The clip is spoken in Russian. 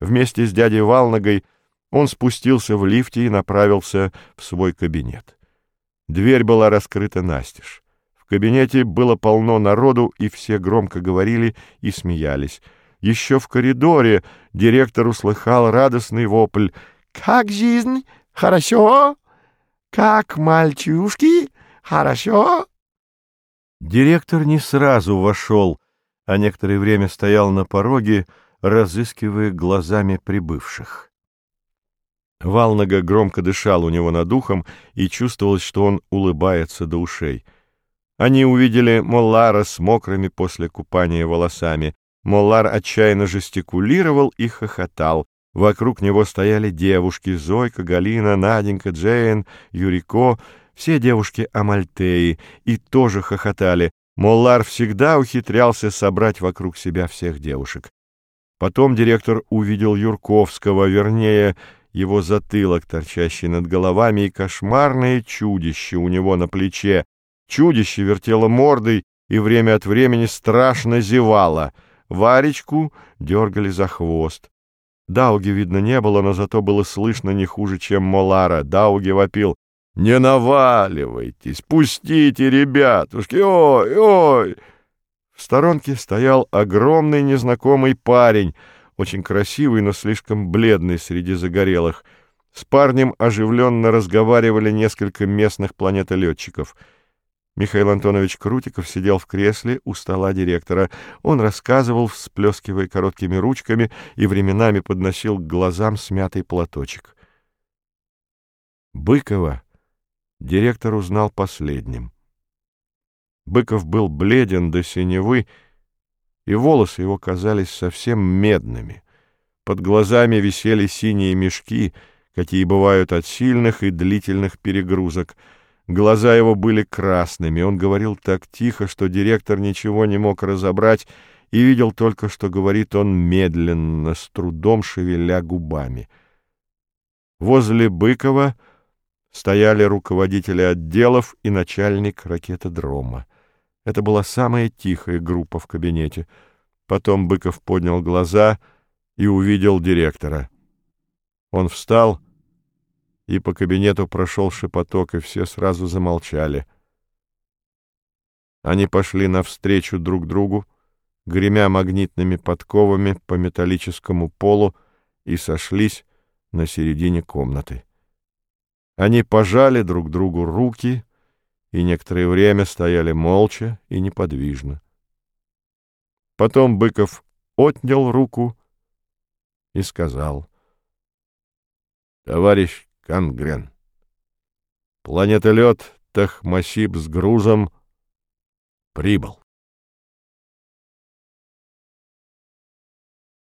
Вместе с дядей Валнагой он спустился в лифте и направился в свой кабинет. Дверь была раскрыта настежь. В кабинете было полно народу, и все громко говорили и смеялись. Еще в коридоре директор услыхал радостный вопль: «Как жизнь? Хорошо? Как мальчушки? Хорошо?» Директор не сразу вошел, а некоторое время стоял на пороге, разыскивая глазами прибывших. Валнага громко дышал у него над ухом, и чувствовалось, что он улыбается до ушей. Они увидели Моллара с мокрыми после купания волосами. Моллар отчаянно жестикулировал и хохотал. Вокруг него стояли девушки: Зойка, Галина, Наденька, Джейн, Юрико, все девушки Амальтеи, и тоже хохотали. Моллар всегда ухитрялся собрать вокруг себя всех девушек. Потом директор увидел Юрковского, вернее, его затылок, торчащий над головами, и кошмарное чудище у него на плече. Чудище вертело мордой и время от времени страшно зевало. Варечку дергали за хвост. Дауги видно не было, но зато было слышно не хуже, чем Моллара. Дауги вопил: «Не наваливайтесь, пустите, ребятушки, ой, ой!» В сторонке стоял огромный незнакомый парень, очень красивый, но слишком бледный среди загорелых. С парнем оживленно разговаривали несколько местных планетолетчиков. Михаил Антонович Крутиков сидел в кресле у стола директора. Он рассказывал, всплескивая короткими ручками, и временами подносил к глазам смятый платочек. Быкова директор узнал последним. Быков был бледен до синевы, и волосы его казались совсем медными. Под глазами висели синие мешки, какие бывают от сильных и длительных перегрузок. Глаза его были красными. Он говорил так тихо, что директор ничего не мог разобрать, и видел только, что говорит он медленно, с трудом шевеля губами. Возле Быкова стояли руководители отделов и начальник ракетодрома. Это была самая тихая группа в кабинете. Потом Быков поднял глаза и увидел директора. Он встал, и по кабинету прошел шепоток, и все сразу замолчали. Они пошли навстречу друг другу, гремя магнитными подковами по металлическому полу, и сошлись на середине комнаты. Они пожали друг другу руки и некоторое время стояли молча и неподвижно. Потом Быков отнял руку и сказал: «Товарищ Кангрен, планетолет Тахмасиб с грузом прибыл».